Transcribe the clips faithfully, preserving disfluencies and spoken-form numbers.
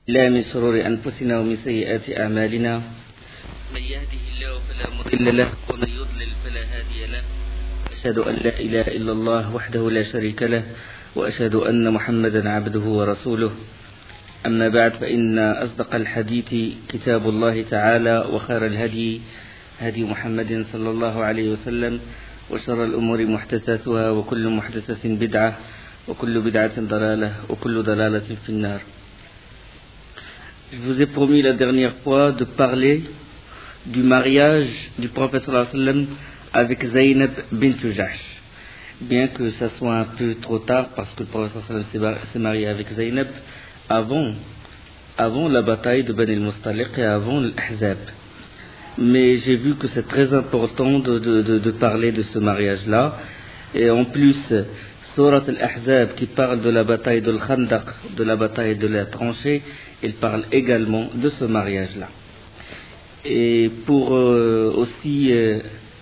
لا من شرور أنفسنا ومن سيئات أعمالنا من يهده الله فلا مضل له ومن يضلل فلا هادي له أشهد أن لا إله إلا الله وحده لا شريك له وأشهد أن محمدا عبده ورسوله أما بعد فإن أصدق الحديث كتاب الله تعالى وخير الهدي هدي محمد صلى الله عليه وسلم وشر الأمور محدثاتها وكل محدثة بدعة وكل بدعة ضلالة وكل ضلالة في النار. Je vous ai promis la dernière fois de parler du mariage du prophète sallallahu alayhi wa sallam avec Zaynab bint Jahsh. Bien que ça soit un peu trop tard parce que le prophète sallallahu alayhi wa sallam s'est marié avec Zaynab avant, avant la bataille de Bani al-Mustaliq et avant l'Ahzab. Mais j'ai vu que c'est très important de, de, de, de parler de ce mariage-là. Et en plus, Surat al-Ahzab qui parle de la bataille de l'Khandaq, de la bataille de la tranchée, il parle également de ce mariage-là. Et pour euh, aussi euh,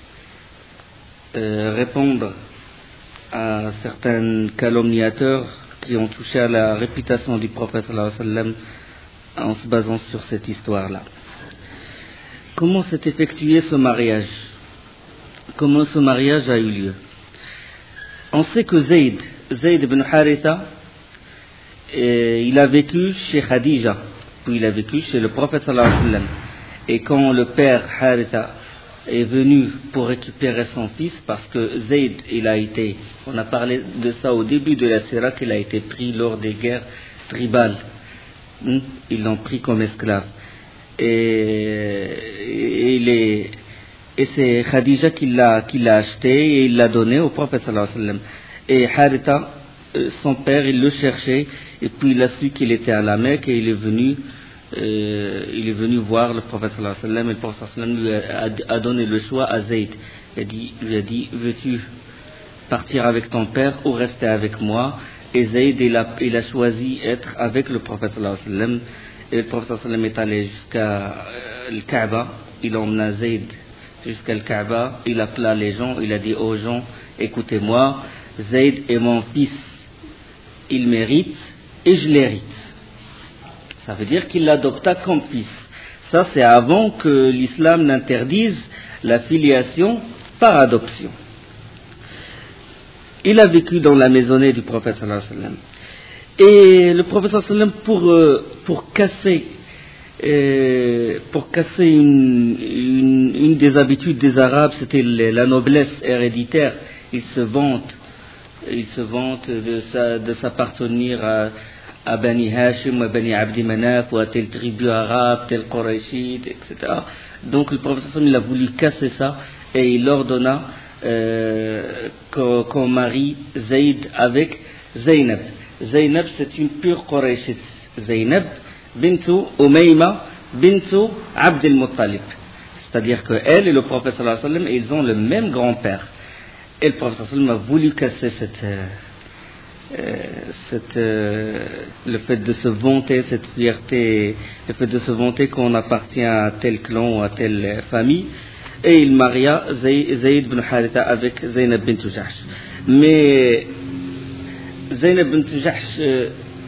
euh, répondre à certains calomniateurs qui ont touché à la réputation du prophète sallallahu alayhi wa sallam en se basant sur cette histoire-là. Comment s'est effectué ce mariage? Comment ce mariage a eu lieu? On sait que Zayd, Zayd ibn Haritha, et il a vécu chez Khadija, puis il a vécu chez le prophète sallallahu alayhi wa sallam. Et quand le père Haritha est venu pour récupérer son fils, parce que Zayd, il a été, on a parlé de ça au début de la Sira, qu'il a été pris lors des guerres tribales. Ils l'ont pris comme esclave. Et, et, il est, et c'est Khadija qui l'a, qui l'a acheté et il l'a donné au prophète sallallahu alayhi wa sallam. Et Haritha, son père, il le cherchait, et puis il a su qu'il était à la Mecque et il est venu, euh, il est venu voir le prophète sallallahu alayhi wa sallam, et le prophète sallallahu alayhi wa sallam lui a, a donné le choix à Zayd. Il a dit, lui a dit, veux-tu partir avec ton père ou rester avec moi? Et Zayd, il a, il a choisi être avec le prophète sallallahu alayhi wa sallam, et le prophète sallallahu alayhi wa sallam est allé jusqu'à euh, le Kaaba, il emmena Zayd jusqu'à le Kaaba, il appela les gens, il a dit aux gens, écoutez-moi, Zayd est mon fils, il mérite et je l'hérite. Ça veut dire qu'il l'adopta comme fils. Ça, c'est avant que l'islam n'interdise la filiation par adoption. Il a vécu dans la maisonnée du prophète sallallahu alayhi wa sallam. Et le prophète sallallahu alayhi wa sallam, pour, euh, pour casser, euh, pour casser une, une, une des habitudes des Arabes, c'était la noblesse héréditaire. Il se vante Il se vante de, sa, de s'appartenir à, à Bani Hashim, à Bani Abdi Manaf, ou à telle tribu arabe, tel Qurayshite, et cetera. Donc le prophète il a voulu casser ça et il ordonna euh, qu'on, qu'on marie Zayd avec Zaynab. Zaynab, c'est une pure Qurayshite. Zaynab bintu Umayma bintu Abd al-Muttalib. C'est-à-dire qu'elle et le prophète sallallahu alayhi wa sallam, ils ont le même grand-père. Et le prophète sallallahu alayhi wa sallam a voulu casser cette, euh, cette, euh, le fait de se vanter, cette fierté, le fait de se vanter qu'on appartient à tel clan ou à telle famille. Et il maria Zayd ibn Haritha avec Zaynab bint Jahsh. Mais Zaynab bint Jahsh, euh,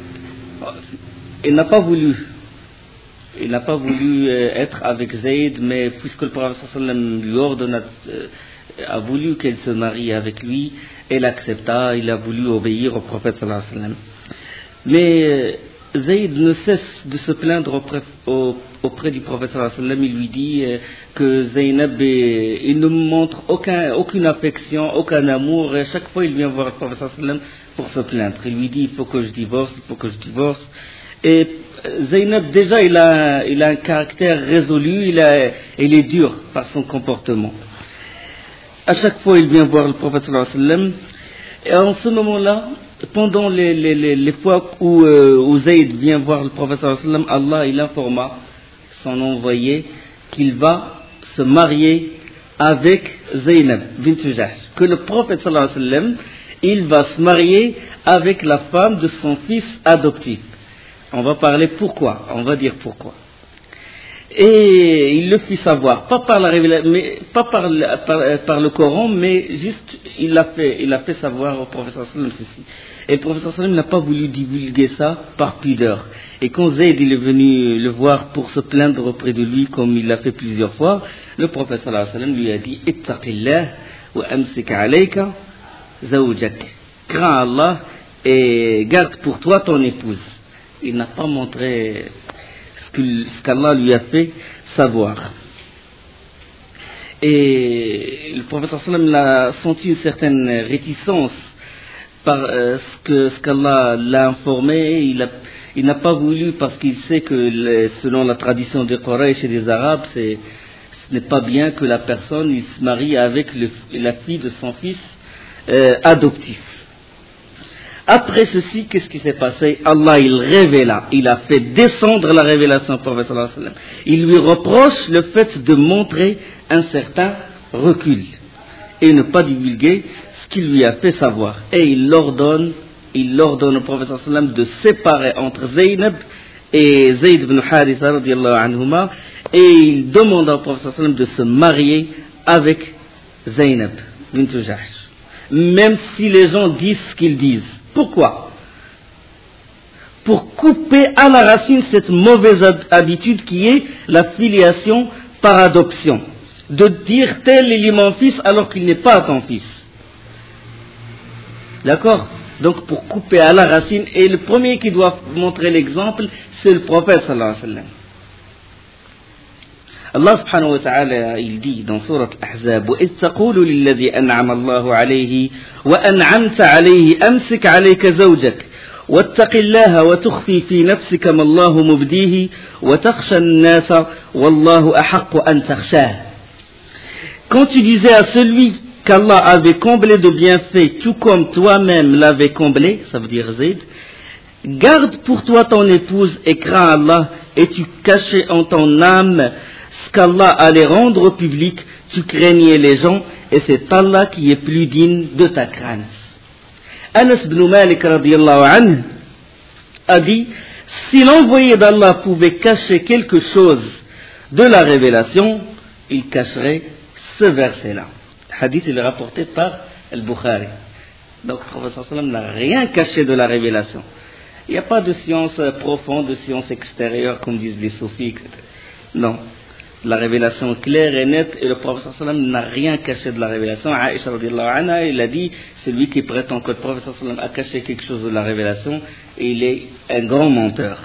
il n'a pas voulu, il n'a pas voulu euh, être avec Zayd, mais puisque le prophète sallallahu alayhi wa sallam lui ordonna euh, a voulu qu'elle se marie avec lui, elle accepta, il a voulu obéir au prophète sallallahu alayhi wa sallam. Mais Zayd ne cesse de se plaindre auprès, auprès du prophète sallallahu alayhi wa sallam. Il lui dit que Zaynab, il ne montre aucun, aucune affection, aucun amour, et à chaque fois il vient voir le prophète sallallahu alayhi wa sallam pour se plaindre. Il lui dit il faut que je divorce, il faut que je divorce. Et Zaynab déjà il a, il a un caractère résolu, il, a, il est dur par son comportement. À chaque fois, il vient voir le prophète sallallahu alayhi wa sallam. Et en ce moment-là, pendant les, les, les, les fois où, euh, où Zayd vient voir le prophète sallallahu alayhi wa sallam, Allah il informa son envoyé qu'il va se marier avec Zaynab bint Jahsh. Que le prophète sallallahu alayhi wa sallam, il va se marier avec la femme de son fils adoptif. On va parler pourquoi, on va dire pourquoi. Et il le fit savoir, pas par, la révélation, mais, pas par, par, par le Coran, mais juste il a fait, il a fait savoir au professeur sallam ceci. Et le professeur sallam n'a pas voulu divulguer ça par pudeur. Et quand Zayd il est venu le voir pour se plaindre auprès de lui, comme il l'a fait plusieurs fois, le professeur sallam lui a dit « Ittaqillah wa amsik alayka zawjak » crains Allah et garde pour toi ton épouse. Il n'a pas montré ce qu'Allah lui a fait savoir. Et le prophète sallam a senti une certaine réticence par euh, ce que ce qu'Allah l'a informé. Il, a, il n'a pas voulu, parce qu'il sait que les, selon la tradition des Quraysh et des Arabes, c'est, ce n'est pas bien que la personne il se marie avec le, la fille de son fils euh, adoptif. Après ceci, qu'est-ce qui s'est passé? Allah, il révéla, il a fait descendre la révélation au prophète sallallahu alayhi wa sallam. Il lui reproche le fait de montrer un certain recul et ne pas divulguer ce qu'il lui a fait savoir. Et il ordonne, il ordonne au prophète sallallahu alayhi wa sallam de séparer entre Zaynab et Zayd ibn Haritha radiyallahu anhuma, et il demande au prophète sallallahu alayhi wa sallam de se marier avec Zaynab bint Jahsh, même si les gens disent ce qu'ils disent. Pourquoi? Pour couper à la racine cette mauvaise habitude qui est la filiation par adoption. De dire tel il est mon fils alors qu'il n'est pas ton fils. D'accord? Donc pour couper à la racine, et le premier qui doit montrer l'exemple, c'est le prophète sallallahu alayhi wa sallam. Allah subhanahu wa ta'ala, il dit dans surat Al-Ahzab, وَإِذْ تَقُولُ لِلَّذِي أَنْعَمَ اللَّهُ عَلَيْهِ وَأَنْعَمْتَ عَلَيْهِ أَمْسِكْ عَلَيْكَ زَوْجَكَ وَاتَّقِ اللَّهَ وَتُخْفِي فِي نَفْسِكَ مَا اللَّهُ مُبْدِيهِ وَتَخْشَى النَّاسَ وَاللَّهُ أَحَقُّ أَنْ تَخْشَاهُ. Quand tu disais à celui qu'Allah avait comblé de bienfaits, tout comme toi-même l'avais comblé, ça veut dire Zayd, garde pour toi ton épouse et crains Allah, et tu cachais en ton âme ce qu'Allah allait rendre au public, tu craignais les gens, et c'est Allah qui est plus digne de ta crainte. Anas ibn Malik radiyallahu anhu a dit, si l'envoyé d'Allah pouvait cacher quelque chose de la révélation, il cacherait ce verset-là. Le hadith est rapporté par Al-Bukhari. Donc le prophète sallam n'a rien caché de la révélation. Il n'y a pas de science profonde, de science extérieure, comme disent les soufis. Non. La révélation claire et nette, et le prophète sallam n'a rien caché de la révélation. Aïcha radiyallahu anha, il a dit, celui qui prétend que le prophète sallam a caché quelque chose de la révélation, il est un grand menteur.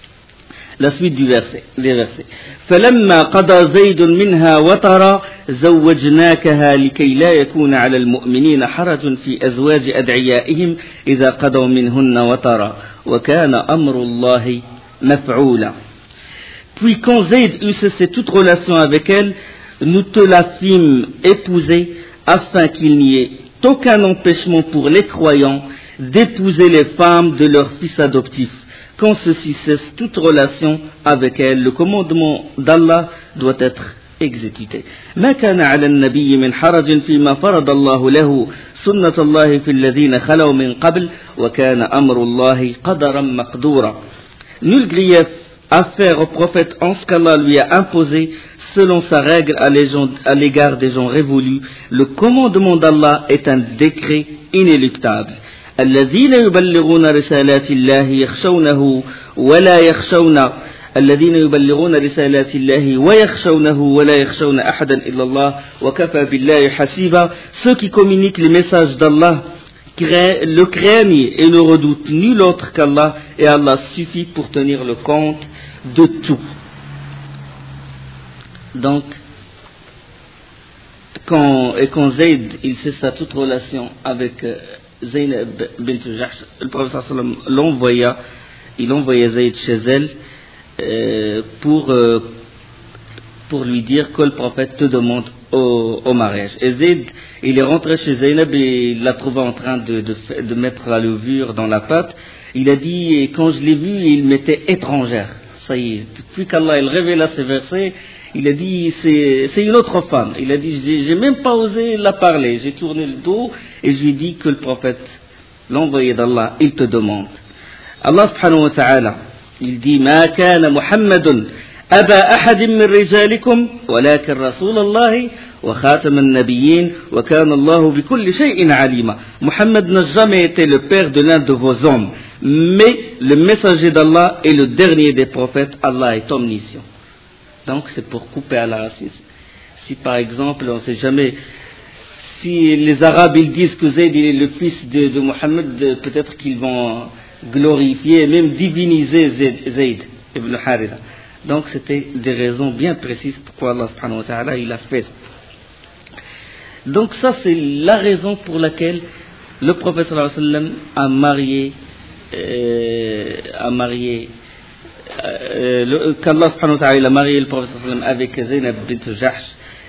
La suite du verset, des versets. فَلَمَّا قَضَى زَيْدٌ مِنْهَا وَطَرًا زَوَّجْنَاكَهَا لِكَيْ لَا يَكُونَ عَلَى الْمُؤْمِنِينَ حَرَجٌ فِي أَزْوَاجِ أَدْعِيَائِهِمْ إِذَا قَضَوْا مِنْهُنَّ وَطَرًا وَكَانَ أَمْرُ اللَّهِ مَفْعُولًا. Puis quand Zayd eut cessé toute relation avec elle, nous te la fîmes épouser, afin qu'il n'y ait aucun empêchement pour les croyants d'épouser les femmes de leurs fils adoptifs. Quand ceci cesse toute relation avec elle, le commandement d'Allah doit être exécuté. ما كان على النبي من حرج فيما فرض الله له سنة الله في الذين خلوا من قبل وكان أمر الله قدرا مقدورا. Nul grief à faire au prophète en ce qu'Allah lui a imposé selon sa règle à l'égard des gens révolus. Le commandement d'Allah est un décret inéluctable. الذين يبلغون رسالات الله يخشونه ولا يخشون الذين يبلغون رسالات الله ويخشونه ولا يخشون أحدا إلا الله وكفى بالله حسيبا. Ceux qui communiquent les messages d'Allah le craignent et ne redoutent nul autre qu'Allah, et Allah suffit pour tenir le compte de tout. Donc, quand, et quand Zayd il cessa toute relation avec euh, Zaynab bint Jahsh, le prophète sallam l'envoya, il envoyait Zayd chez elle euh, pour, euh, pour lui dire que le prophète te demande au, au mariage. Et Zayd, il est rentré chez Zaynab et il l'a trouvé en train de, de, de mettre la levure dans la pâte. Il a dit, et quand je l'ai vu, il m'était étrangère. Ça y est, depuis qu'Allah il révéla ces versets, il a dit, c'est, c'est une autre femme. Il a dit, j'ai, j'ai même pas osé la parler. J'ai tourné le dos et je lui ai dit que le prophète, l'envoyé d'Allah, il te demande. Allah subhanahu wa ta'ala, il dit, ما كان محمد أبا أحد من رجالكم ولكن رسول الله وخاتم النبيين وكان الله بكل شيء عليما. Mohammed n'a jamais été le père de l'un de vos hommes, mais le messager d'Allah est le dernier des prophètes. Allah est omniscient. Donc c'est pour couper à la racine. Si par exemple, on ne sait jamais, si les Arabes ils disent que Zayd est le fils de, de Mohammed, peut-être qu'ils vont glorifier, même diviniser Zayd, Zayd ibn Haritha. Donc c'était des raisons bien précises pourquoi Allah subhanahu wa ta'ala il a fait. Donc ça c'est la raison pour laquelle le prophète sallallahu alayhi wa sallam a marié, euh, a marié, euh, qu'Allah subhanahu wa ta'ala il a marié le prophète sallallahu alayhi wa sallam avec Zaynab bint Jahsh,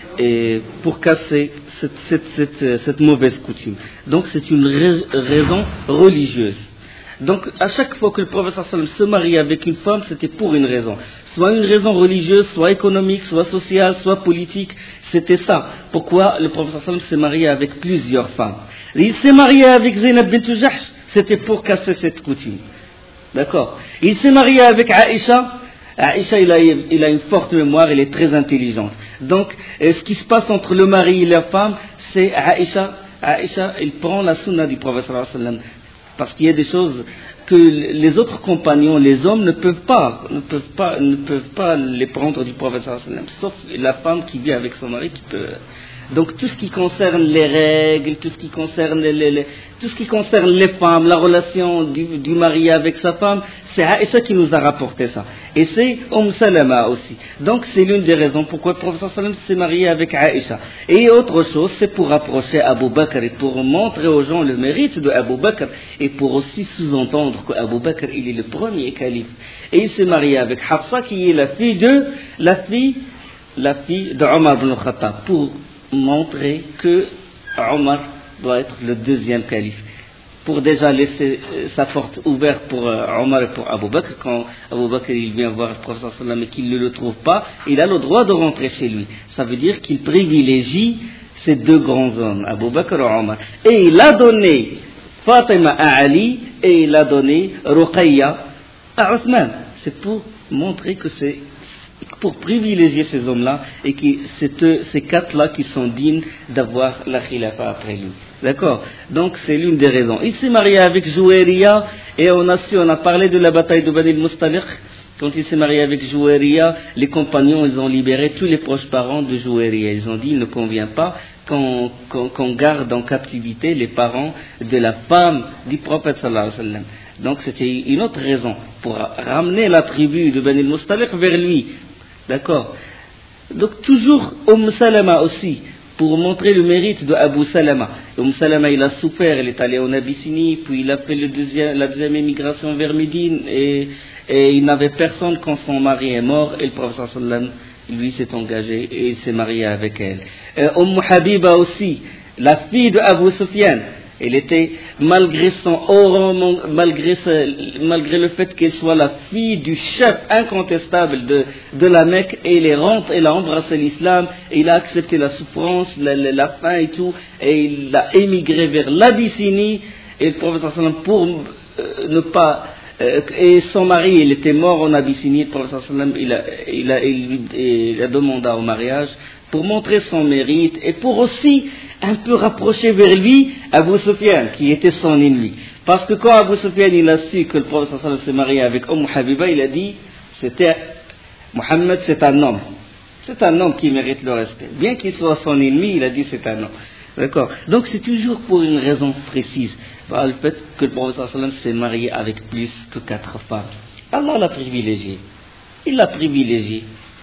et pour casser cette, cette, cette, cette mauvaise coutume. Donc c'est une raison religieuse. Donc à chaque fois que le prophète sallallahu alayhi wa sallam se mariait avec une femme, c'était pour une raison. Soit une raison religieuse, soit économique, soit sociale, soit politique. C'était ça. Pourquoi le prophète sallallahu alayhi wa sallam s'est marié avec plusieurs femmes. Il s'est marié avec Zaynab bint Jahsh, c'était pour casser cette coutume. D'accord. Il s'est marié avec Aïcha. Aïcha, il a, il a une forte mémoire, elle est très intelligente. Donc, ce qui se passe entre le mari et la femme, c'est Aïcha. Aïcha, il prend la sunna du prophète sallallahu alayhi wa sallam. Parce qu'il y a des choses que les autres compagnons, les hommes, ne peuvent pas, ne peuvent pas, ne peuvent pas les prendre du prophète sallallahu alayhi wa sallam, sauf la femme qui vit avec son mari qui peut. Donc tout ce qui concerne les règles, tout ce qui concerne les, les, tout ce qui concerne les femmes, la relation du, du mari avec sa femme, c'est Aïcha qui nous a rapporté ça. Et c'est Umm Salama aussi. Donc c'est l'une des raisons pourquoi le prophète sallallahu alayhi wa sallam s'est marié avec Aïcha. Et autre chose, c'est pour rapprocher Abu Bakr et pour montrer aux gens le mérite de Abu Bakr et pour aussi sous-entendre que Abu Bakr il est le premier calife. Et il s'est marié avec Hafsa qui est la fille de la fille, la fille de Omar ibn Khattab pour montrer que Omar doit être le deuxième calife. Pour déjà laisser sa porte ouverte pour Omar et pour Abu Bakr, quand Abu Bakr il vient voir le prophète sallallahu alayhi wa sallam et qu'il ne le trouve pas, il a le droit de rentrer chez lui. Ça veut dire qu'il privilégie ces deux grands hommes, Abu Bakr et Omar. Et il a donné Fatima à Ali et il a donné Ruqayya à Othman. C'est pour montrer que c'est pour privilégier ces hommes-là et que c'est ces quatre-là qui sont dignes d'avoir la khilafa après lui. D'accord. Donc c'est l'une des raisons. Il s'est marié avec Jouairiya et on a su, on a parlé de la bataille de Bani al-Mustaliq. Quand il s'est marié avec Jouairiya, les compagnons ils ont libéré tous les proches parents de Jouairiya. Ils ont dit il ne convient pas qu'on, qu'on, qu'on garde en captivité les parents de la femme du prophète sallallahu alayhi wa sallam. Donc c'était une autre raison pour ramener la tribu de Bani al-Mustaliq vers lui. D'accord. Donc toujours Umm Salama aussi, pour montrer le mérite de Abu Salama. Umm Salama il a souffert, il est allé en Abyssinie, puis il a fait le deuxième, la deuxième émigration vers Médine et, et il n'avait personne quand son mari est mort et le prophète sallallahu alayhi wa sallam lui s'est engagé et il s'est marié avec elle. Euh, Umm Habiba aussi, la fille de Abu Sufyan. Elle était, malgré son aura, malgré, ce, malgré le fait qu'elle soit la fille du chef incontestable de, de la Mecque, et elle, est rentre, elle a embrassé l'islam, et il a accepté la souffrance, la, la, la faim et tout, et il a émigré vers l'Abyssinie, et le prophète sallallahu alayhi wa sallam, pour euh, ne pas... Euh, et son mari, il était mort en Abyssinie, le prophète sallallahu alayhi wa sallam, il a, il a, il, il a demandé au mariage, pour montrer son mérite et pour aussi un peu rapprocher vers lui Abu Sufyan qui était son ennemi. Parce que quand Abu Sufyan il a su que le prophète sallallahu alayhi wa sallam s'est marié avec Umm Habiba, il a dit c'était Mohammed c'est un homme. C'est un homme qui mérite le respect. Bien qu'il soit son ennemi, il a dit c'est un homme. D'accord. Donc c'est toujours pour une raison précise. Par le fait que le prophète sallallahu alayhi wa sallam s'est marié avec plus que quatre femmes. Allah l'a privilégié. Il l'a privilégié.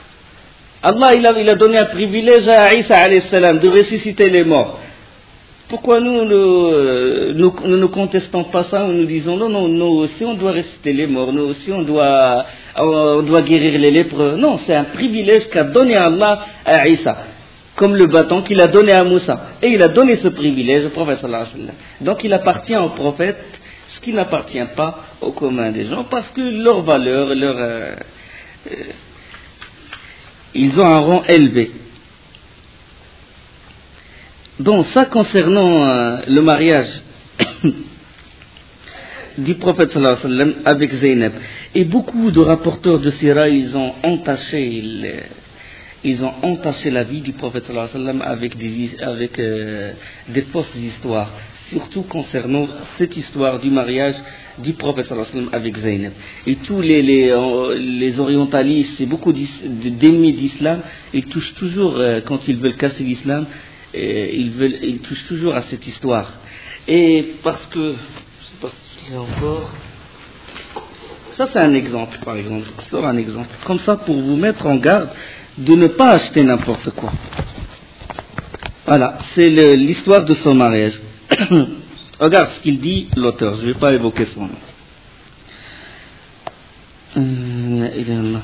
Allah il a, il a donné un privilège à Isa alayhi salam de ressusciter les morts. Pourquoi nous ne nous, nous, nous contestons pas ça, nous disons non, non, nous aussi on doit ressusciter les morts, nous aussi on doit, on doit guérir les lépreux. Non, c'est un privilège qu'a donné Allah à Isa, comme le bâton qu'il a donné à Moussa. Et il a donné ce privilège au prophète sallallahu alayhi wa sallam. Donc il appartient au prophète ce qui n'appartient pas au commun des gens, parce que leur valeur, leur... Euh, euh, ils ont un rang élevé. Donc ça concernant euh, le mariage du prophète sallallahu alayhi wa sallam avec Zaynab. Et beaucoup de rapporteurs de Sira, ils ont entaché, le, ils ont entaché la vie du prophète sallallahu alayhi wa sallam avec des, avec, euh, des fausses histoires, surtout concernant cette histoire du mariage du prophète sallallahu alayhi wa sallam avec Zaynab. Et tous les, les, les orientalistes et beaucoup d'ennemis d'islam, ils touchent toujours, euh, quand ils veulent casser l'islam, et ils, veulent, ils touchent toujours à cette histoire. Et parce que, je ne sais pas si encore, ça c'est un exemple par exemple, je sors un exemple, comme ça pour vous mettre en garde de ne pas acheter n'importe quoi. Voilà, c'est le, l'histoire de son mariage. Regarde ce qu'il dit l'auteur, je ne vais pas évoquer son nom. Euh,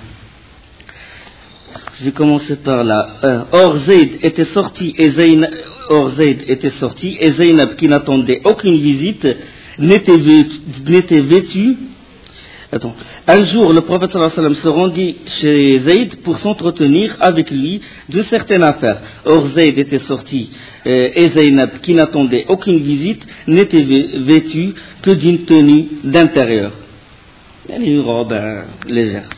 Je vais commencer par là. Euh, Or Zayd était sorti et Zaynab, Or Zayd était sorti et Zaynab, qui n'attendait aucune visite, n'était vêtue. N'était vêtue. Attends. Un jour, le prophète sallallahu alayhi wa sallam se rendit chez Zayd pour s'entretenir avec lui d'une certaine affaire. Or Zayd était sorti euh, et Zaynab, qui n'attendait aucune visite, n'était vêtue que d'une tenue d'intérieur. Une robe euh, légère.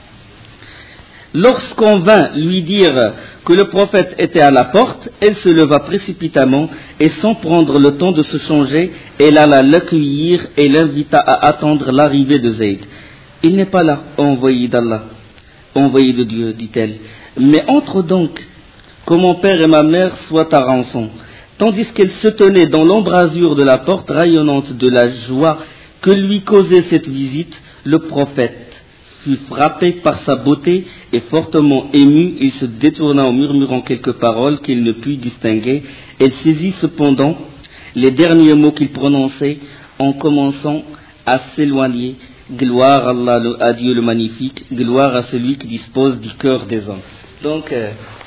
Lorsqu'on vint lui dire que le prophète était à la porte, elle se leva précipitamment et sans prendre le temps de se changer, elle alla l'accueillir et l'invita à attendre l'arrivée de Zayd. Il n'est pas là, envoyé d'Allah, envoyé de Dieu, dit-elle. Mais entre donc, que mon père et ma mère soient à rançon. Tandis qu'elle se tenait dans l'embrasure de la porte rayonnante de la joie que lui causait cette visite, le prophète fut frappé par sa beauté et fortement ému, il se détourna en murmurant quelques paroles qu'il ne put distinguer. Elle saisit cependant les derniers mots qu'il prononçait en commençant à s'éloigner. Gloire à Allah, à Dieu le magnifique, gloire à celui qui dispose du cœur des hommes. Donc, euh,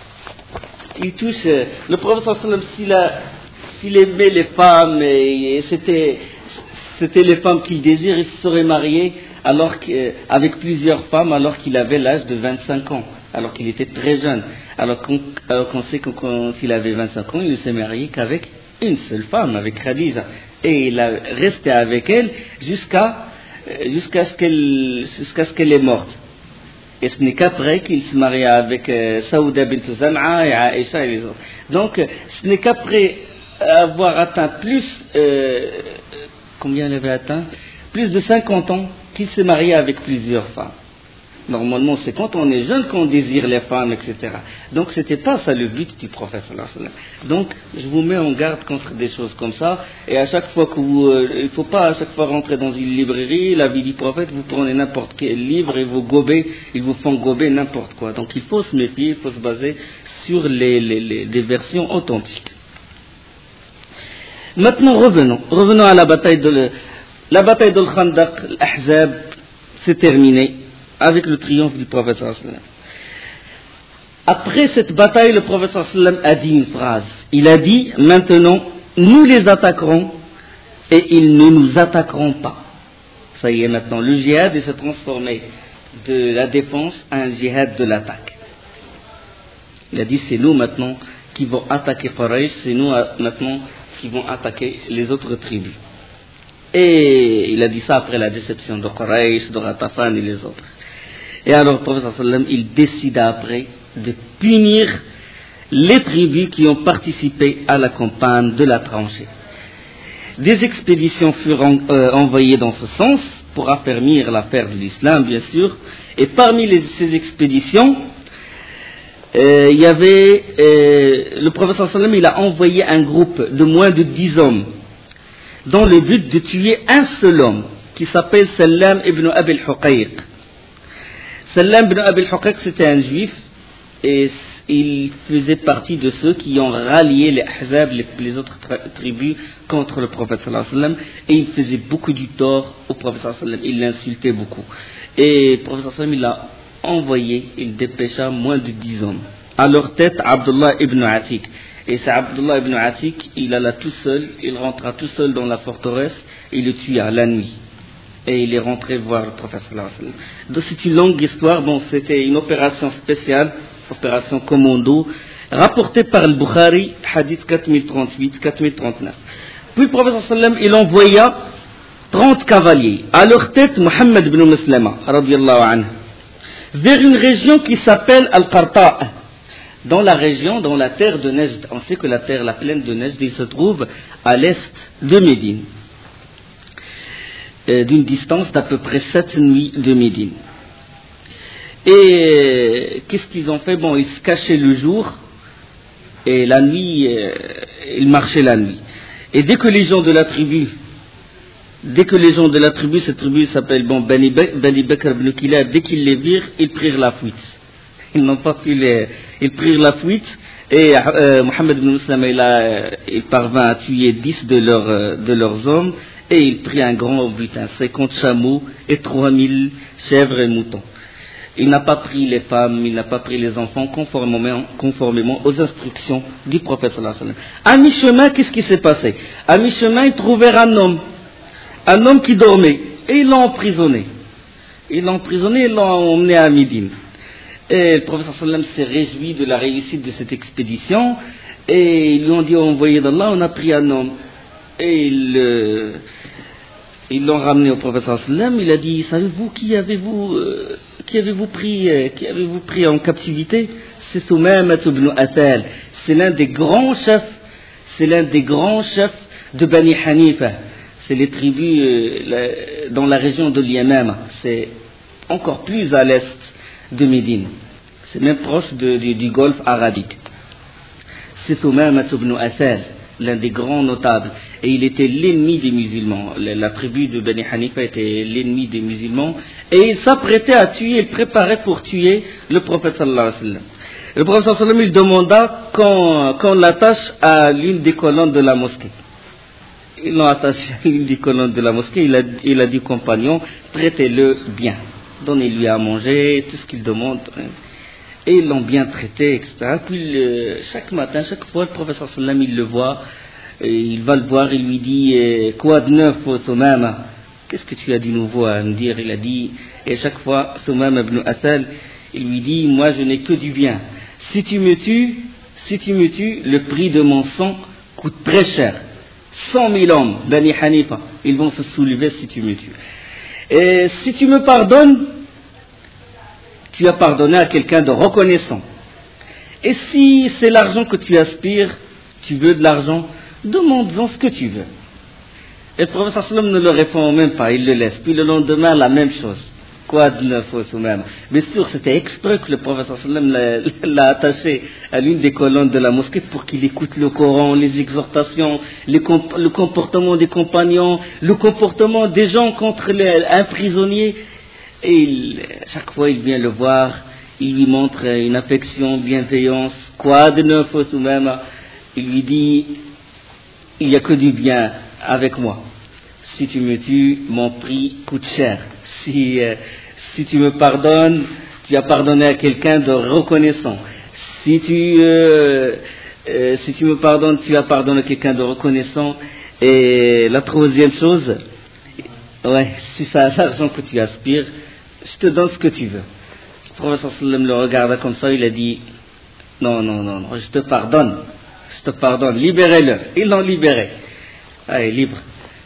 il touche, euh, le prophète sallallahu alayhi wa sallam, s'il, a, s'il aimait les femmes, et, et c'était, c'était les femmes qu'il désire, il se serait marié alors avec plusieurs femmes alors qu'il avait l'âge de vingt-cinq ans, alors qu'il était très jeune. Alors qu'on, alors qu'on sait que quand il avait vingt-cinq ans, il ne s'est marié qu'avec une seule femme, avec Khadija. Et il a resté avec elle jusqu'à, jusqu'à, ce, qu'elle, jusqu'à ce qu'elle est morte. Et ce n'est qu'après qu'il se maria avec euh, Saouda bint Zam'a et Aïcha et les autres. Donc ce n'est qu'après avoir atteint plus, euh, combien il avait atteint ? Plus de cinquante ans, qu'il s'est marié avec plusieurs femmes. Normalement, c'est quand on est jeune qu'on désire les femmes, et cetera. Donc, ce n'était pas ça le but du prophète sallallahu alayhi wa sallam. Donc, je vous mets en garde contre des choses comme ça. Et à chaque fois que vous... Euh, il ne faut pas à chaque fois rentrer dans une librairie, la vie du prophète, vous prenez n'importe quel livre et vous gobez, ils vous font gober n'importe quoi. Donc, il faut se méfier, il faut se baser sur les, les, les, les versions authentiques. Maintenant, revenons. Revenons à la bataille de... Le, La bataille de Khandaq, l'Ahzab, s'est terminée avec le triomphe du prophète sallallahu alayhi wa sallam. Après cette bataille, le prophète sallallahu alayhi wa sallam a dit une phrase. Il a dit, maintenant, nous les attaquerons et ils ne nous attaqueront pas. Ça y est, maintenant, le djihad s'est transformé de la défense à un djihad de l'attaque. Il a dit, c'est nous maintenant qui vont attaquer Quraysh, c'est nous maintenant qui vont attaquer les autres tribus. Et il a dit ça après la déception de Quraysh, de Ghatafan et les autres. Et alors le prophète sallallahu alayhi wa sallam, il décida après de punir les tribus qui ont participé à la campagne de la tranchée. Des expéditions furent en, euh, envoyées dans ce sens pour affermir l'affaire de l'islam, bien sûr. Et parmi les, ces expéditions, euh, il y avait euh, le prophète sallallahu alayhi wa sallam, il a envoyé un groupe de moins de dix hommes dans le but de tuer un seul homme qui s'appelle Sallam ibn Abi al-Huqayq. Sallam ibn Abi al-Huqayq, c'était un juif et il faisait partie de ceux qui ont rallié les Ahzab, les, les autres tra- tribus contre le prophète sallallahu alayhi wa sallam, et il faisait beaucoup du tort au prophète sallallahu alayhi wa sallam, il l'insultait beaucoup. Et le prophète sallallahu alayhi wa sallam, il a envoyé, il dépêcha moins de dix hommes. À leur tête, Abdullah ibn Atiq. Et c'est Abdullah ibn Atiq, il alla tout seul, il rentra tout seul dans la forteresse, il le tua la nuit. Et il est rentré voir le prophète sallallahu alayhi wa sallam. Donc c'est une longue histoire, bon, c'était une opération spéciale, opération commando, rapportée par le Bukhari, hadith quatre mille trente-huit, quatre mille trente-neuf. Puis le prophète sallallahu alayhi wa sallam, il envoya trente cavaliers, à leur tête Mohammed ibn Maslama, radiyallahu anhu, vers une région qui s'appelle Al-Qarta', dans la région, dans la terre de Najd. On sait que la terre, la plaine de Najd, il se trouve à l'est de Médine, euh, d'une distance d'à peu près sept nuits de Médine. Et euh, qu'est-ce qu'ils ont fait? Bon, ils se cachaient le jour, et la nuit, euh, ils marchaient la nuit. Et dès que les gens de la tribu, dès que les gens de la tribu, cette tribu s'appelle bon, Bani Bakr ibn Kilab, dès qu'ils les virent, ils prirent la fuite. Ils n'ont pas pu les... Ils prirent la fuite, et euh, Mohammed ibn Muslim, il, a, il parvint à tuer dix de leurs, de leurs hommes, et il prit un grand butin, cinquante chameaux et trois mille chèvres et moutons. Il n'a pas pris les femmes, il n'a pas pris les enfants, conformément, conformément aux instructions du prophète sallallahu alayhi wa sallam. À mi-chemin, qu'est-ce qui s'est passé? À mi-chemin, ils trouvèrent un homme, un homme qui dormait, et ils l'ont emprisonné. Ils l'ont emprisonné et l'ont emmené à Médine. Et le prophète sallallahu alayhi wa sallam s'est réjoui de la réussite de cette expédition, et ils lui ont dit, envoyé d'Allah, on a pris un homme. Et ils, euh, ils l'ont ramené au prophète sallallahu alayhi wa sallam, il a dit, savez-vous, qui avez-vous... Euh, Qui avez-vous pris, euh, qui avez-vous pris en captivité? C'est Soumamat ibn Asal. C'est l'un des grands chefs, c'est l'un des grands chefs de Bani Hanifa. C'est les tribus euh, la, dans la région de l'Yamama. C'est encore plus à l'est de Médine. C'est même proche de, du, du golfe arabique. C'est Soumamat ibn Asal, l'un des grands notables, et il était l'ennemi des musulmans. La, la tribu de Bani Hanifa était l'ennemi des musulmans, et il s'apprêtait à tuer, il préparait pour tuer le prophète sallallahu alayhi wa sallam. Le prophète sallallahu alayhi wa sallam, il demanda qu'on, qu'on l'attache à l'une des colonnes de la mosquée. Ils l'ont attaché à l'une des colonnes de la mosquée, il a, il a dit aux compagnons, traitez-le bien, donnez-lui à manger, tout ce qu'il demande. Et ils l'ont bien traité, et cetera. Puis le, chaque matin, chaque fois, le professeur sallam, il le voit, et il va le voir, il lui dit, quoi de neuf, Soumama? Qu'est-ce que tu as de nouveau à me dire? Il a dit, et chaque fois, Soumama ibn Asal, il lui dit, moi je n'ai que du bien. Si tu me tues, si tu me tues, le prix de mon sang coûte très cher. Cent mille hommes, Bani Hanifa, ils vont se soulever si tu me tues. Et si tu me pardonnes, tu as pardonné à quelqu'un de reconnaissant. Et si c'est l'argent que tu aspires, tu veux de l'argent, demande-en ce que tu veux. Et le prophète sallam ne le répond même pas, il le laisse. Puis le lendemain, la même chose. Quoi de neuf au même? Bien sûr, c'était exprès que le prophète sallam l'a, l'a attaché à l'une des colonnes de la mosquée pour qu'il écoute le Coran, les exhortations, les comp- le comportement des compagnons, le comportement des gens contre les, un prisonnier. Et il, chaque fois, il vient le voir, il lui montre une affection, bienveillance. Quoi de neuf au même? Il lui dit, il n'y a que du bien avec moi. Si tu me tues, mon prix coûte cher. Si, euh, si tu me pardonnes, tu as pardonné à quelqu'un de reconnaissant. Si tu, euh, euh, si tu me pardonnes, tu as pardonné à quelqu'un de reconnaissant. Et la troisième chose, ouais, si c'est l'argent que tu aspires, je te donne ce que tu veux. Le professeur sallam le regarda comme ça, il a dit, non, non, non, non, je te pardonne, je te pardonne, libérez-le. Ils l'ont libéré. Ah, il est libre.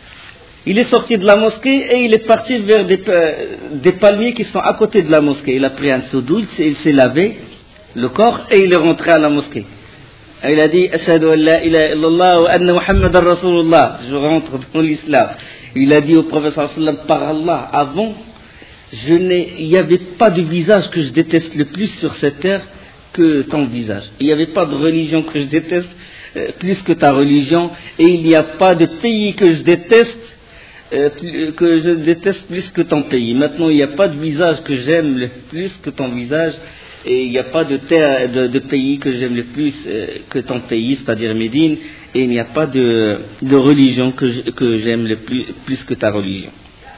Il est sorti de la mosquée et il est parti vers des, des palmiers qui sont à côté de la mosquée. Il a pris un seau d'eau, il s'est lavé le corps et il est rentré à la mosquée. Et il a dit, Ashhadu an la ilaha illallah wa anna Muhammadan Rasulullah. Je rentre dans l'islam. Il a dit au professeur sallam, par Allah, avant, je n'ai, il n'y avait pas de visage que je déteste le plus sur cette terre que ton visage. Il n'y avait pas de religion que je déteste euh, plus que ta religion, et il n'y a pas de pays que je déteste euh, plus, que je déteste plus que ton pays. Maintenant, il n'y a pas de visage que j'aime le plus que ton visage, et il n'y a pas de terre, de, de pays que j'aime le plus euh, que ton pays, c'est-à-dire Médine, et il n'y a pas de, de religion que, je, que j'aime le plus, plus que ta religion.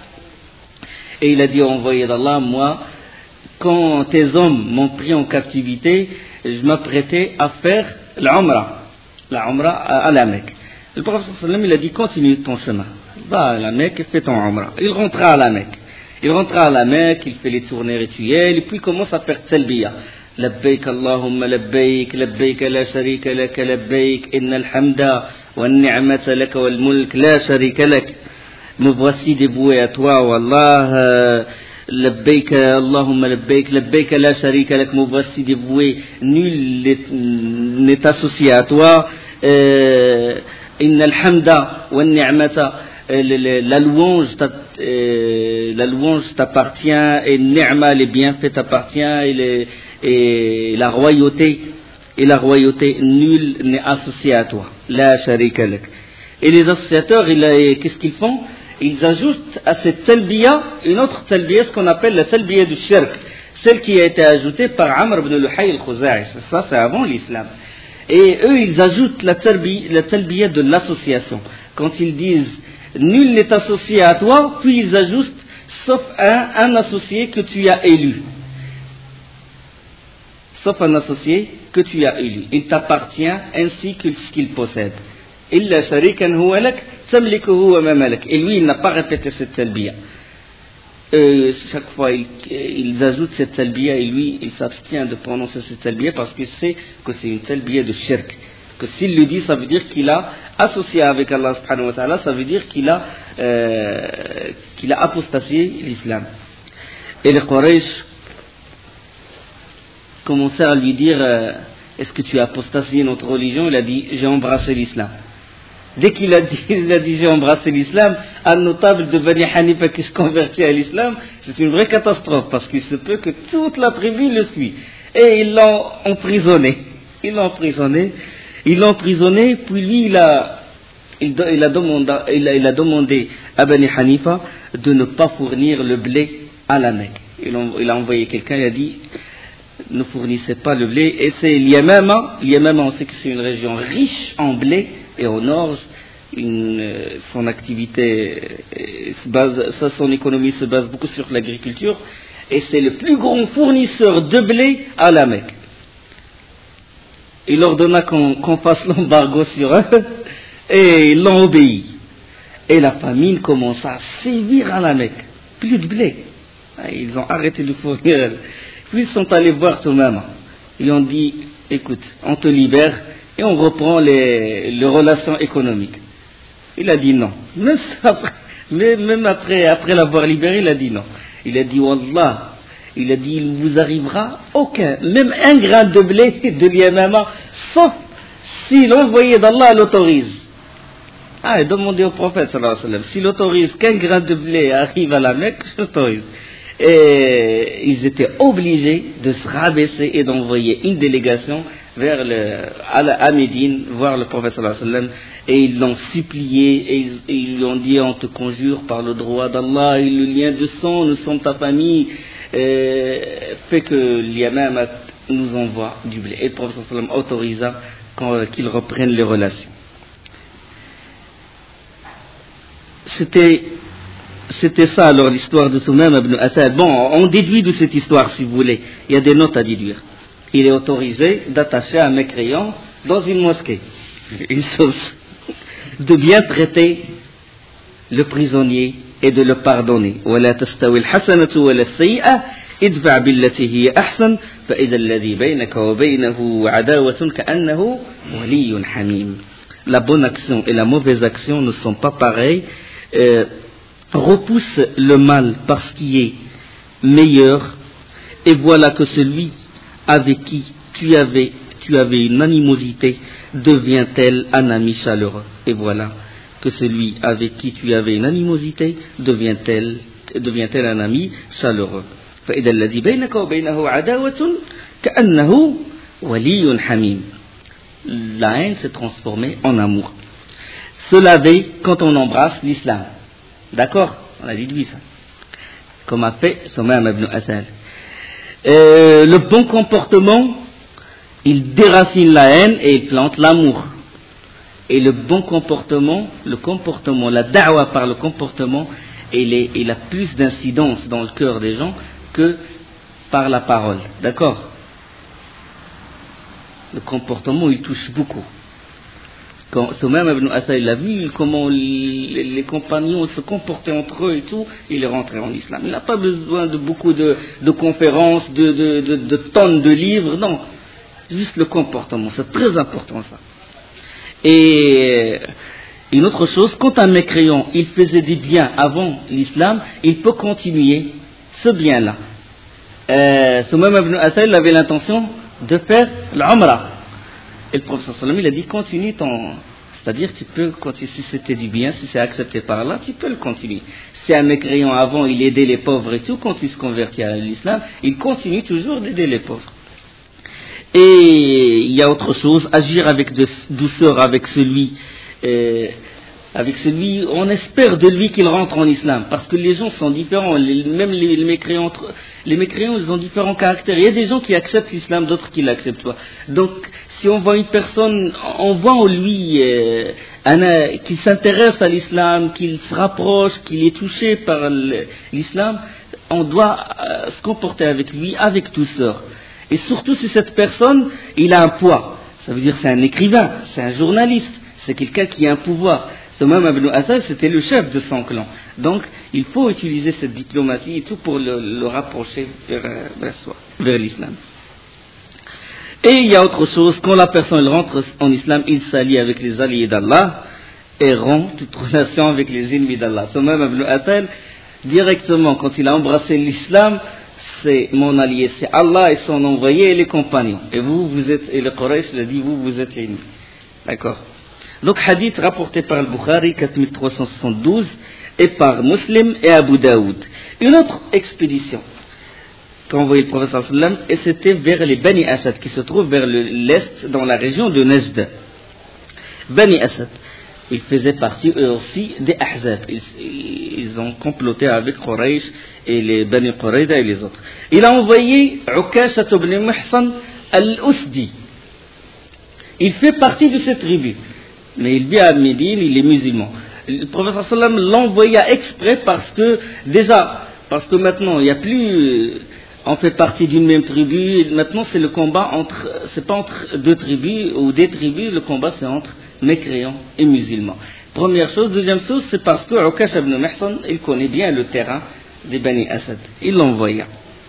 Et il a dit, envoyé d'Allah, moi, quand tes hommes m'ont pris en captivité, je m'apprêtais à faire l'Umrah, la Umrah à la Mecque. Le prophète sallam, il a dit, continue ton chemin, va à la Mecque et fais ton Umrah. Il rentra à la Mecque. Il rentra à la Mecque, il fait les tournées rituelles, et puis il commence à faire talbiya. Labbaik Allahumma labbaik, labbaik la sharika laka labbaik, inna al-hamda wa al-ni'mata laka wal mulk la sharika lak. me voici dévoué à toi, oh Allah, labbaik, Allahumma labbaik, labbaik la sharika lak, me voici dévoué, nul n'est associé à toi, inna al-hamda wa ni'mata, la louange, la louange t'appartient, et ni'ma, les bienfaits t'appartient, et, les, et la royauté, et la royauté, nul n'est associé à toi, la sharika lak. Et les associateurs, qu'est-ce qu'ils font? Ils ajoutent à cette talbiya une autre talbiya, ce qu'on appelle la talbiya du shirk, celle qui a été ajoutée par Amr ibn Luhay al-Khuza'i. Ça, c'est avant l'islam. Et eux, ils ajoutent la talbiya, la talbiya de l'association. Quand ils disent nul n'est associé à toi, puis ils ajoutent sauf un, un associé que tu as élu. Sauf un associé que tu as élu. Il t'appartient ainsi que ce qu'il possède. Illa sharikan huwa lak tamlikuhu wa ma malak. Et lui, il n'a pas répété cette talbiya. Euh, chaque fois, ils, ils ajoutent cette talbiya et lui, il s'abstient de prononcer cette talbiya parce qu'il sait que c'est une talbiya de shirk. Que s'il le dit, ça veut dire qu'il a associé avec Allah subhanahu wa ta'ala, ça veut dire qu'il a, euh, qu'il a apostasié l'islam. Et les Quraysh commençaient à lui dire euh, est-ce que tu as apostasié notre religion? Il a dit j'ai embrassé l'islam. Dès qu'il a dit, il a dit j'ai embrassé l'islam, un notable de Bani Hanifa qui se convertit à l'islam, c'est une vraie catastrophe parce qu'il se peut que toute la tribu le suit. Et ils l'ont emprisonné. Ils l'ont emprisonné. Ils l'ont emprisonné, puis lui il a, il, il, a demandé, il, a, il a demandé à Bani Hanifa de ne pas fournir le blé à la Mecque. Il a, il a envoyé quelqu'un, il a dit ne fournissez pas le blé. Et c'est l'Yamama. L'Yamama, on sait que c'est une région riche en blé et en orge. Une, euh, son activité euh, se base, ça, son économie se base beaucoup sur l'agriculture. Et c'est le plus grand fournisseur de blé à la Mecque. Il ordonna qu'on, qu'on fasse l'embargo sur eux et ils l'ont obéi. Et la famine commença à sévir à la Mecque. Plus de blé. Ils ont arrêté de fournir. Puis ils sont allés voir Toumama. Ils ont dit écoute, on te libère et on reprend les, les relations économiques. Il a dit non. Même après, même après, après l'avoir libéré, il a dit non. Il a dit Wallah. Il a dit, il ne vous arrivera aucun, même un grain de blé de l'Yamama, sauf si l'envoyé d'Allah l'autorise. Ah, et demandez au prophète, sallallahu alayhi wa sallam, s'il autorise qu'un grain de blé arrive à la Mecque, j'autorise. Et ils étaient obligés de se rabaisser et d'envoyer une délégation vers le, à, la, à Médine, voir le prophète, sallallahu alayhi wa sallam, et ils l'ont supplié, et ils, et ils lui ont dit, on te conjure par le droit d'Allah, et le lien de sang, nous sommes ta famille, Euh, fait que l'Yamama nous envoie du blé. Et le prophète sallam autorisa quand, euh, qu'ils reprennent les relations. C'était, c'était ça alors l'histoire de Soumaym ibn Asad. Bon, on déduit de cette histoire si vous voulez. Il y a des notes à déduire. Il est autorisé d'attacher un mécréant dans une mosquée. Une chose. De bien traiter le prisonnier et de le pardonner. ولا تستوي الحسنة ولا السيئة ادفع بالتي هي أحسن فإذا الذي بينك وبينه عداوة كأنه ولي حميم. La bonne action et la mauvaise action ne sont pas pareilles. Euh, repousse le mal par ce qui est meilleur et voilà que celui avec qui tu avais, tu avais une animosité devient tel un ami chaleureux. Et voilà que celui avec qui tu avais une animosité devient-elle, devient-elle un ami chaleureux. فإذا الذي بينك وبينه عداوة كأنه ولي حميم. La haine s'est transformée en amour. Se laver quand on embrasse l'islam. D'accord? On a déduit ça. Comme a fait Soumaym ibn Asad. Euh, le bon comportement, il déracine la haine et il plante l'amour. Et le bon comportement, le comportement, la da'wa par le comportement, il, est, il a plus d'incidence dans le cœur des gens que par la parole. D'accord? Le comportement, il touche beaucoup. Quand Soumaym ibn Asad, il a vu comment les, les compagnons se comportaient entre eux et tout, il est rentré en islam. Il n'a pas besoin de beaucoup de, de conférences, de, de, de, de tonnes de livres, non. Juste le comportement, c'est très important ça. Et Une autre chose, quand un mécréant, il faisait des biens avant l'islam, il peut continuer ce bien-là. Euh, Soumaym ibn Asal avait l'intention de faire l'Umrah. Et le prophète sallallahu alayhi wa sallam, il a dit, continue ton... C'est-à-dire, tu peux continuer, si c'était du bien, si c'est accepté par Allah, tu peux le continuer. Si un mécréant avant, il aidait les pauvres et tout, quand il se convertit à l'islam, il continue toujours d'aider les pauvres. Et il y a autre chose, agir avec de, douceur avec celui, euh, avec celui, on espère de lui qu'il rentre en islam, parce que les gens sont différents, les, même les, les mécréants, les mécréants, ils ont différents caractères. Il y a des gens qui acceptent l'islam, d'autres qui l'acceptent pas. Donc, si on voit une personne, on voit en lui euh, un, qu'il s'intéresse à l'islam, qu'il se rapproche, qu'il est touché par l'islam, on doit euh, se comporter avec lui avec douceur. Et surtout si cette personne, il a un poids. Ça veut dire c'est un écrivain, c'est un journaliste, c'est quelqu'un qui a un pouvoir. Soumaym ibn Asal, c'était le chef de son clan. Donc, il faut utiliser cette diplomatie et tout pour le, le rapprocher vers, vers soi, vers l'islam. Et il y a autre chose, quand la personne rentre en islam, il s'allie avec les alliés d'Allah et rompt toute relation avec les ennemis d'Allah. Soumaym ibn Asal, directement, quand il a embrassé l'islam, c'est mon allié, c'est Allah et son envoyé et les compagnons. Et vous, vous êtes, et le Quraysh le dit, vous, vous êtes l'ennemi. D'accord. Donc, hadith rapporté par le Bukhari, quatre mille trois cent soixante-douze, et par Muslim et Abu Daoud. Une autre expédition qu'a envoyé le prophète sallam, et c'était vers les Bani Asad, qui se trouvent vers le, l'est, dans la région de Najd. Bani Asad, ils faisaient partie eux aussi des Ahzab. Ils, ils ont comploté avec Quraysh et les Bani Qurayda et les autres. Il a envoyé Ukasha ibn Muhsan al-Usdi. Il fait partie de cette tribu. Mais il vit à Médine, il est musulman. Le prophète sallam l'envoya exprès parce que, déjà, parce que maintenant, il n'y a plus, on fait partie d'une même tribu, maintenant c'est le combat entre, c'est pas entre deux tribus ou des tribus, le combat c'est entre mécréants et musulmans. Première chose. Deuxième chose, c'est parce que Ukash ibn Muhsan, il connaît bien le terrain des Bani Asad. Il l'envoya.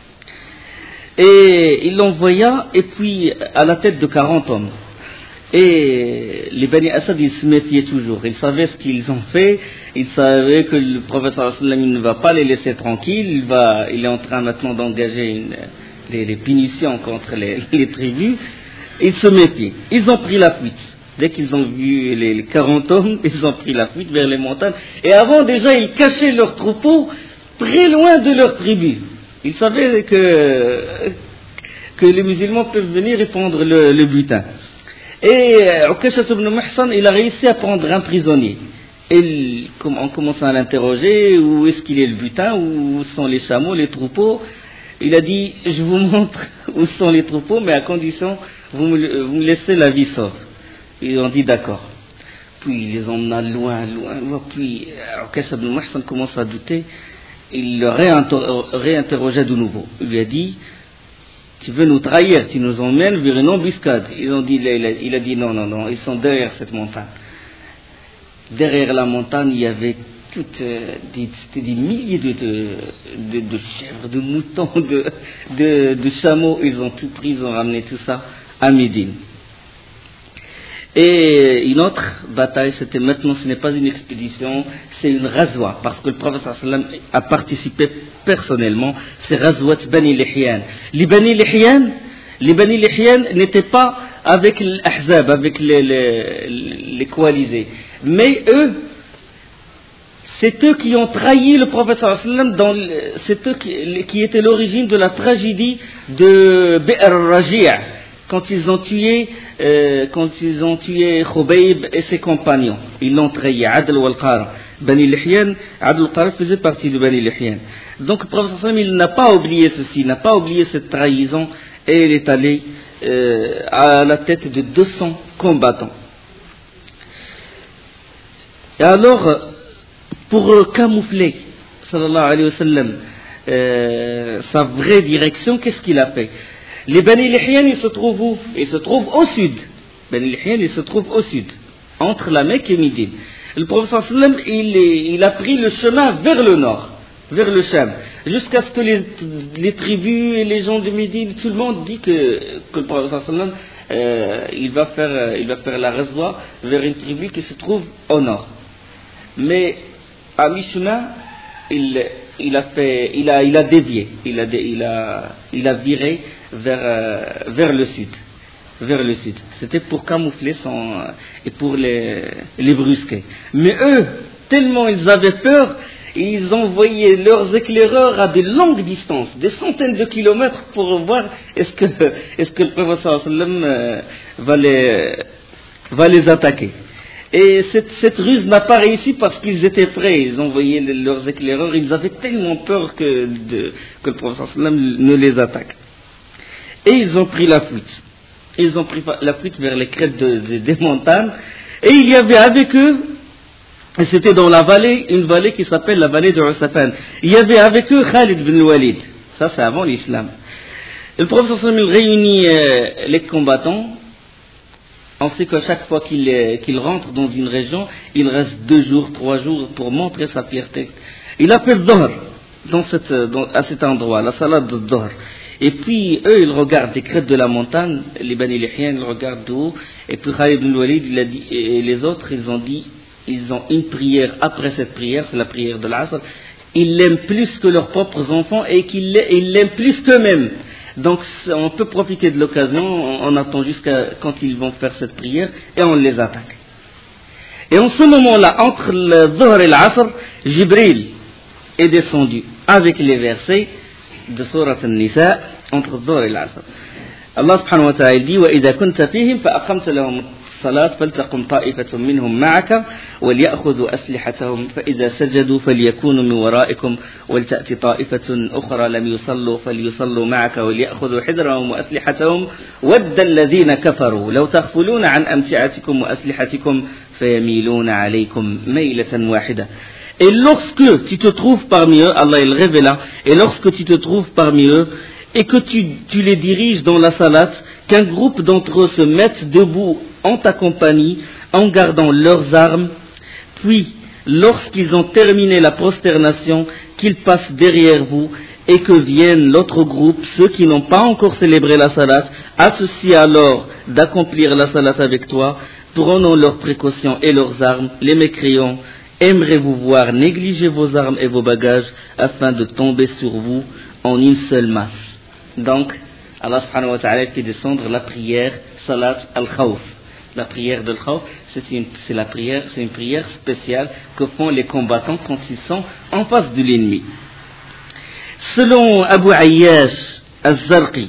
Et il l'envoya, et puis à la tête de quarante hommes. Et les Bani Asad, ils se méfiaient toujours. Ils savaient ce qu'ils ont fait. Ils savaient que le prophète sallallahu alayhi wa sallam ne va pas les laisser tranquilles. Il, va, il est en train maintenant d'engager une, les, les punitions contre les, les tribus. Ils se méfiaient. Ils ont pris la fuite. Dès qu'ils ont vu les, les quarante hommes, ils ont pris la fuite vers les montagnes. Et avant, déjà, ils cachaient leurs troupeaux très loin de leur tribu. Ils savaient que, que les musulmans peuvent venir et prendre le, le butin. Et Ukasha ibn Muhsan, il a réussi à prendre un prisonnier. Et on commence à l'interroger, où est-ce qu'il est le butin, où sont les chameaux, les troupeaux. Il a dit, je vous montre où sont les troupeaux, mais à condition, vous me, vous me laissez la vie sauve. Ils ont dit d'accord. Puis il les emmena loin, loin, loin. Puis Ukasha ibn Muhsan commence à douter. Il le réinterrogeait de nouveau. Il lui a dit, tu veux nous trahir, tu nous emmènes vers une embuscade. Ils ont dit, il a, il a dit non, non, non, ils sont derrière cette montagne. Derrière la montagne, il y avait toutes euh, des, c'était des milliers de, de, de, de chèvres, de moutons, de, de, de chameaux. Ils ont tout pris, ils ont ramené tout ça à Médine. Et une autre bataille, c'était maintenant, ce n'est pas une expédition, c'est une razwa, parce que le prophète sallam a participé personnellement, c'est razwat Bani Lihyan. Les Bani Lihyan, les Bani Lihyan n'étaient pas avec l'Ahzab, avec les, les, les coalisés, mais eux, c'est eux qui ont trahi le prophète sallam, dans le, c'est eux qui, qui étaient l'origine de la tragédie de Bi'r Raji'. Quand ils ont tué, euh, quand ils ont tué Khubayb et ses compagnons, ils l'ont trahi. Adl wal-Qara. Bani Lihyan, Adl wal-Qara faisait partie de Bani Lihyan. Donc le prophète sallam, il n'a pas oublié ceci, il n'a pas oublié cette trahison, et il est allé euh, à la tête de deux cents combattants. Et alors, pour camoufler, sallallahu alayhi wa sallam, euh, sa vraie direction, qu'est-ce qu'il a fait? Les Bani Lihyan, ils se trouvent où? Ils se trouvent au sud. Bani Lihyan, ils se trouvent au sud, entre la Mecque et Médine. Le prophète sallam, il, il a pris le chemin vers le nord, vers le Cham, jusqu'à ce que les, les tribus et les gens de Médine, tout le monde dit que, que le prophète sallam, euh, il va faire, il va faire la razwa vers une tribu qui se trouve au nord. Mais à mi-chemin, il, il, a, fait, il, a, il a dévié, il a, il a, il a viré vers, euh, vers le sud. Vers le sud. C'était pour camoufler son, et pour les, les brusquer. Mais eux, tellement ils avaient peur, ils envoyaient leurs éclaireurs à des longues distances, des centaines de kilomètres, pour voir est-ce que, est-ce que le prophète sallallahu alayhi wa sallam euh, va, les, va les attaquer. Et cette, cette ruse n'a pas réussi parce qu'ils étaient prêts, ils envoyaient leurs éclaireurs, ils avaient tellement peur que, de, que le prophète sallallahu alayhi wa sallam ne les attaque. Et ils ont pris la fuite. Ils ont pris la fuite vers les crêtes de, de, des montagnes, et il y avait avec eux, et c'était dans la vallée, une vallée qui s'appelle la vallée de Usafan. Il y avait avec eux Khalid bin Walid. Ça, c'est avant l'islam. Le prophète sallallahu alayhi wa sallam réunit euh, les combattants. On sait qu'à chaque fois qu'il, euh, qu'il rentre dans une région, il reste deux jours, trois jours pour montrer sa fierté. Il a fait le Dhuhr dans cette, dans, à cet endroit, la salade de Dhuhr. Et puis, eux, ils regardent des crêtes de la montagne, les Bani Lihyan, ils regardent de haut. Et puis, Khalid bin Walid, il a dit, et les autres, ils ont dit, ils ont une prière après cette prière, c'est la prière de l'Asr. Ils l'aiment plus que leurs propres enfants et qu'ils l'aiment plus qu'eux-mêmes. Donc on peut profiter de l'occasion, on attend jusqu'à quand ils vont faire cette prière et on les attaque. Et en ce moment-là, entre le Dhuhr et l'Asr, Jibril est descendu avec les versets de Surat An-Nisa entre le Dhuhr et l'Asr. Allah subhanahu wa ta'ala dit وَإِذَا كُنْتَ فِيهِمْ فَأَقَمْتَ لَهُمُ الصلاة فلتقم طائفة منهم معك وليأخذوا أسلحتهم فإذا سجدوا فليكونوا من ورائكم ولتأتي طائفة أخرى لم يصلوا فليصلوا معك وليأخذوا حذرهم وأسلحتهم ود الذين كفروا لو تغفلون عن أمتعتكم وأسلحتكم فيميلون عليكم ميلة واحدة. Et lorsque tu te trouves parmi eux, Allah il révéla, et lorsque tu te trouves parmi eux, et que tu, tu les diriges dans la salat, qu'un groupe d'entre eux se mette debout en ta compagnie, en gardant leurs armes, puis, lorsqu'ils ont terminé la prosternation, qu'ils passent derrière vous, et que vienne l'autre groupe, ceux qui n'ont pas encore célébré la salat, à ceux-ci alors d'accomplir la salat avec toi, prenons leurs précautions et leurs armes, les mécréants, aimerez-vous voir négliger vos armes et vos bagages, afin de tomber sur vous en une seule masse. Donc, Allah subhanahu wa ta'ala fait descendre la prière Salat al-Khawf. La prière de al-Khawf, c'est une, c'est la prière, c'est une prière spéciale que font les combattants quand ils sont en face de l'ennemi. Selon Abu Ayyash al-Zarqi,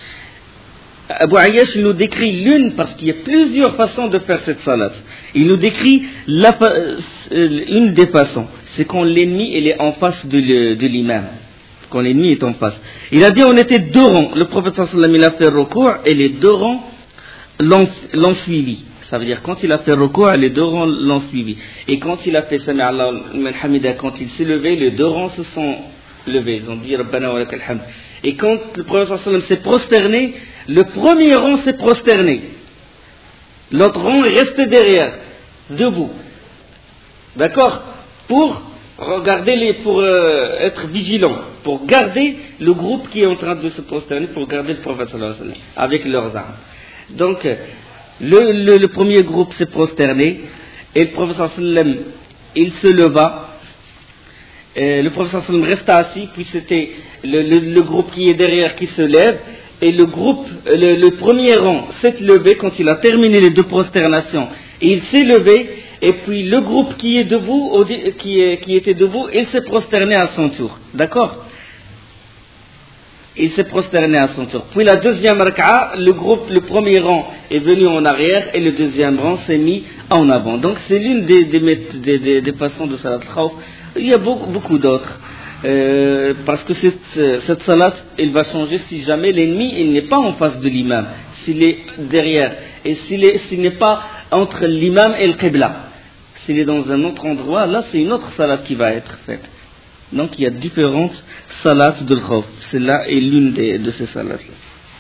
Abu Ayyash nous décrit l'une, parce qu'il y a plusieurs façons de faire cette salat. Il nous décrit la, une des façons, c'est quand l'ennemi il est en face de, le, de l'imam. Quand l'ennemi est en face. Il a dit on était deux rangs. Le prophète sallallahu alayhi wa sallam il a fait recours et les deux rangs l'ont, l'ont suivi. Ça veut dire quand il a fait recours, les deux rangs l'ont suivi. Et quand il a fait Sami Allah liman hamida, quand il s'est levé, les deux rangs se sont levés. Ils ont dit Rabbana wa lakal hamd. Et quand le prophète sallallahu alayhi wa sallam s'est prosterné, le premier rang s'est prosterné. L'autre rang est resté derrière, debout. D'accord? Pour regarder les, pour euh, être vigilant, pour garder le groupe qui est en train de se prosterner, pour garder le prophète sallallahu alayhi wa sallam avec leurs armes. Donc le, le, le premier groupe s'est prosterné et le prophète sallallahu alayhi wa sallam il se leva. Et le prophète sallallahu alayhi wa sallam resta assis, puis c'était le, le, le groupe qui est derrière qui se lève, et le groupe, le, le premier rang s'est levé quand il a terminé les deux prosternations, et il s'est levé. Et puis le groupe qui est debout, qui, est, qui était debout, il s'est prosterné à son tour. D'accord? Il s'est prosterné à son tour. Puis la deuxième raka'a, le groupe, le premier rang est venu en arrière et le deuxième rang s'est mis en avant. Donc c'est l'une des, des, des, des, des façons de salat al-Khawf. Il y a beaucoup, beaucoup d'autres. Euh, parce que cette, cette salat, elle va changer si jamais l'ennemi il n'est pas en face de l'imam, s'il est derrière, et s'il, est, s'il n'est pas entre l'imam et le qibla. S'il est dans un autre endroit, là c'est une autre salat qui va être faite. Donc il y a différentes salats de l'khawf. Celle-là est l'une des, de ces salats-là.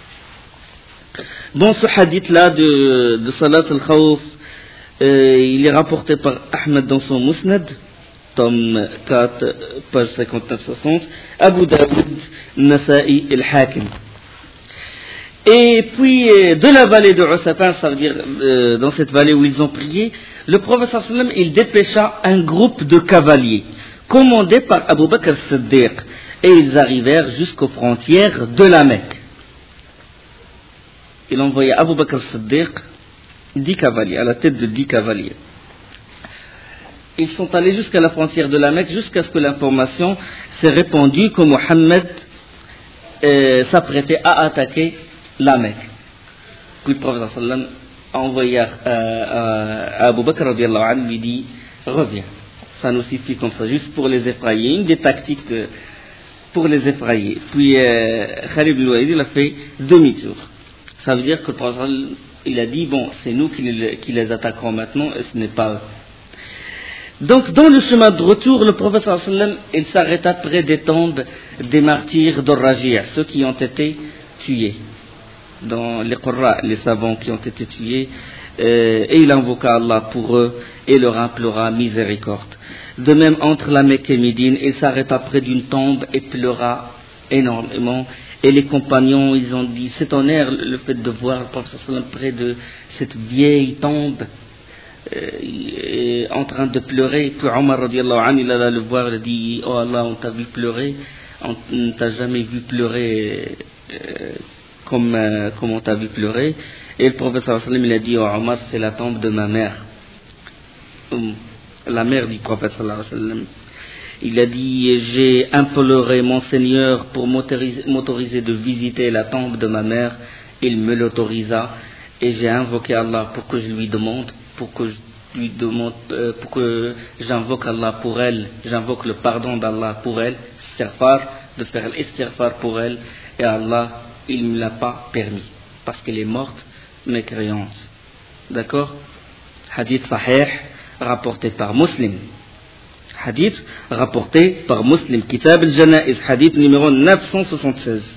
Dans ce hadith-là de, de salat al-khawf, euh, il est rapporté par Ahmed dans son Musnad, tome quatre, page cinquante-neuf soixante, Abu Daoud, Nasa'i et Al-Hakim. Et puis, euh, de la vallée de Usafan, ça veut dire euh, dans cette vallée où ils ont prié, le prophète sallallahu alayhi wa sallam, il dépêcha un groupe de cavaliers, commandé par Abu Bakr as-Siddiq, et ils arrivèrent jusqu'aux frontières de la Mecque. Il envoya Abu Bakr as-Siddiq, dix cavaliers, à la tête de dix cavaliers. Ils sont allés jusqu'à la frontière de la Mecque, jusqu'à ce que l'information s'est répandue que Mohammed euh, s'apprêtait à attaquer la Mecque. Puis le prophète sallallahu alayhi wa sallam a envoyé à, à, à Abu Bakr radiallahu anhu, lui dit reviens, ça nous suffit comme ça, juste pour les effrayer, une des tactiques de, pour les effrayer. Puis euh, Khalid ibn Walid il a fait demi-tour. Ça veut dire que le prophète il a dit bon, c'est nous qui les, qui les attaquerons maintenant et ce n'est pas eux. Donc, dans le chemin de retour, le prophète sallallahu alayhi wa sallam, il s'arrêta près des tombes des martyrs d'Or-Raji', ceux qui ont été tués, dans les Qurra, les savants qui ont été tués, euh, et il invoqua Allah pour eux et leur implora miséricorde. De même, entre la Mecque et Médine, il s'arrêta près d'une tombe et pleura énormément. Et les compagnons, ils ont dit, c'est tonnerre le fait de voir le prophète sallallahu alayhi wa sallam près de cette vieille tombe, Euh, en train de pleurer. Puis Omar radiallahu anhu, il alla le voir, il a dit oh Allah, on t'a vu pleurer, on ne t'a jamais vu pleurer euh, comme, euh, comme on t'a vu pleurer. Et le prophète sallallahu alayhi wa sallam, il a dit oh Omar, c'est la tombe de ma mère, la mère du prophète sallallahu alayhi wa sallam. Il a dit j'ai imploré mon Seigneur pour m'autoriser, m'autoriser de visiter la tombe de ma mère, il me l'autorisa, et j'ai invoqué Allah pour que je lui demande pour que je lui demande, euh, pour que j'invoque Allah pour elle, j'invoque le pardon d'Allah pour elle, istighfar, de faire l'istighfar pour elle, et Allah, il ne me l'a pas permis, parce qu'elle est morte, mécréante. D'accord? Hadith sahih, rapporté par Muslim. Hadith rapporté par Muslim. Kitab al-Janaiz, hadith numéro neuf cent soixante-seize.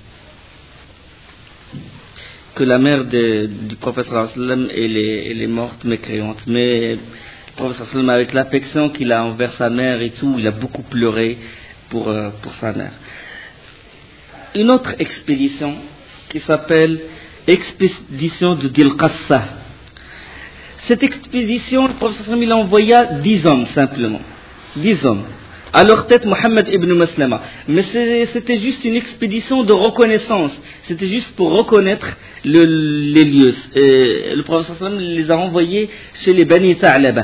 Que la mère de, du prophète sallallahu alayhi wa sallam, elle est, elle est morte mécréante. Mais le prophète sallallahu alayhi wa sallam, avec l'affection qu'il a envers sa mère et tout, il a beaucoup pleuré pour, euh, pour sa mère. Une autre expédition qui s'appelle expédition de Dil-Qassa. Cette expédition, le prophète sallallahu alayhi wa sallam, il envoya dix hommes simplement. Dix hommes. À leur tête, Mohammed ibn Maslama. Mais c'était juste une expédition de reconnaissance. C'était juste pour reconnaître le, les lieux. Et le prophète sallallahu alayhi wa sallam les a envoyés chez les Bani Tha'laba.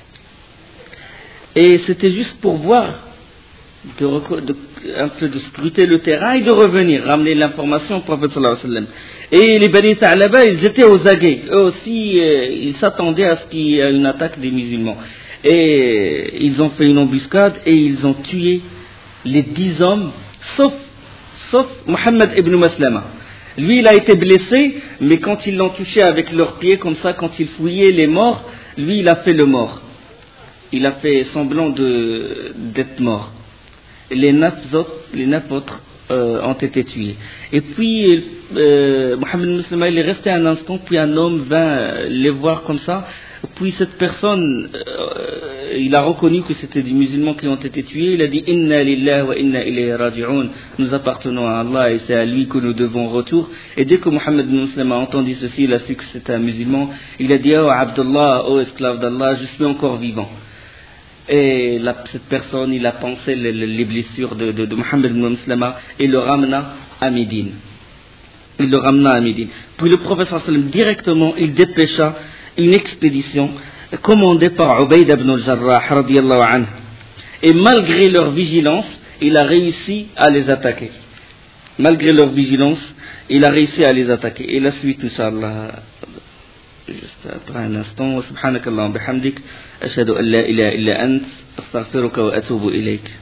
Et c'était juste pour voir, de, de, un peu de scruter le terrain et de revenir, ramener l'information au prophète sallallahu alayhi wa sallam. Et les Bani Tha'laba, ils étaient aux aguets. Eux aussi, euh, ils s'attendaient à ce qu'il y ait une attaque des musulmans. Et ils ont fait une embuscade et ils ont tué les dix hommes, sauf, sauf Mohammed ibn Maslama. Lui, il a été blessé, mais quand ils l'ont touché avec leurs pieds, comme ça, quand ils fouillaient les morts, lui, il a fait le mort. Il a fait semblant de, d'être mort. Les neuf autres, les neuf autres euh, ont été tués. Et puis, euh, Mohammed ibn Maslama, il est resté un instant, puis un homme vint les voir comme ça. Puis cette personne, euh, il a reconnu que c'était des musulmans qui ont été tués. Il a dit Inna lillahi wa inna ilayhi raji'un. Nous appartenons à Allah et c'est à lui que nous devons retour. Et dès que Mohammed ibn Muslim a entendu ceci, il a su que c'était un musulman. Il a dit oh Abdullah, oh esclave d'Allah, je suis encore vivant. Et la, cette personne, il a pensé les, les blessures de, de, de Mohammed ibn Muslim et le ramena à Médine. Il le ramena à Médine. Puis le prophète sallallahu alayhi wa sallam directement, il dépêcha une expédition commandée par Ubayd ibn al-Jarrah radiyallahu anhu. Et malgré leur vigilance, il a réussi à les attaquer. Malgré leur vigilance, il a réussi à les attaquer. Et la suite, Inch'Allah, juste après un instant. Subhanakallah wa bihamdik, ashhadu an la ilaha illa ant, astaghfiruka wa atubu ilayk.